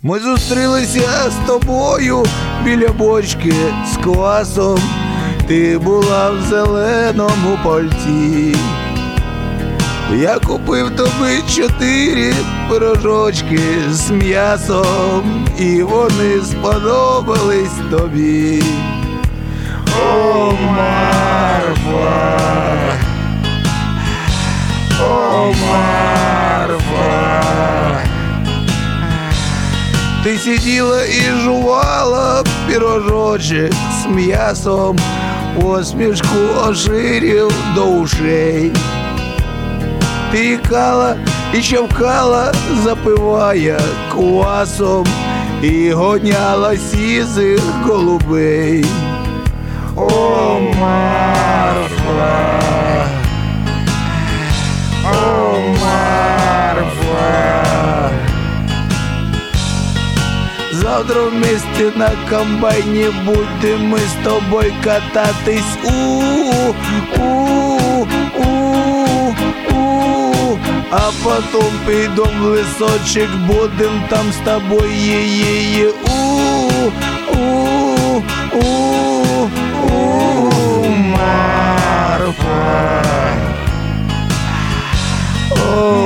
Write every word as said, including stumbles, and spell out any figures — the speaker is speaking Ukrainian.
Ми зустрілися з тобою біля бочки з квасом. Ти була в зеленому пальті. Я купив тобі чотири пирожочки з м'ясом, і вони сподобались тобі. О, Марфа! О, Марфа! Ти сиділа і жувала пирожочок з м'ясом, посмішку оширів до ушей. Ти ікала і щавкала, запивая квасом, і гоняла сізих голубей. О, Марфа! О, Марфа! Завтра вместе на комбайні будемо з тобою кататись. У-у-у-у-у. А потом підем в лісочок, будем там з тобою є-є-є. У-у-у-у. Марфа. О,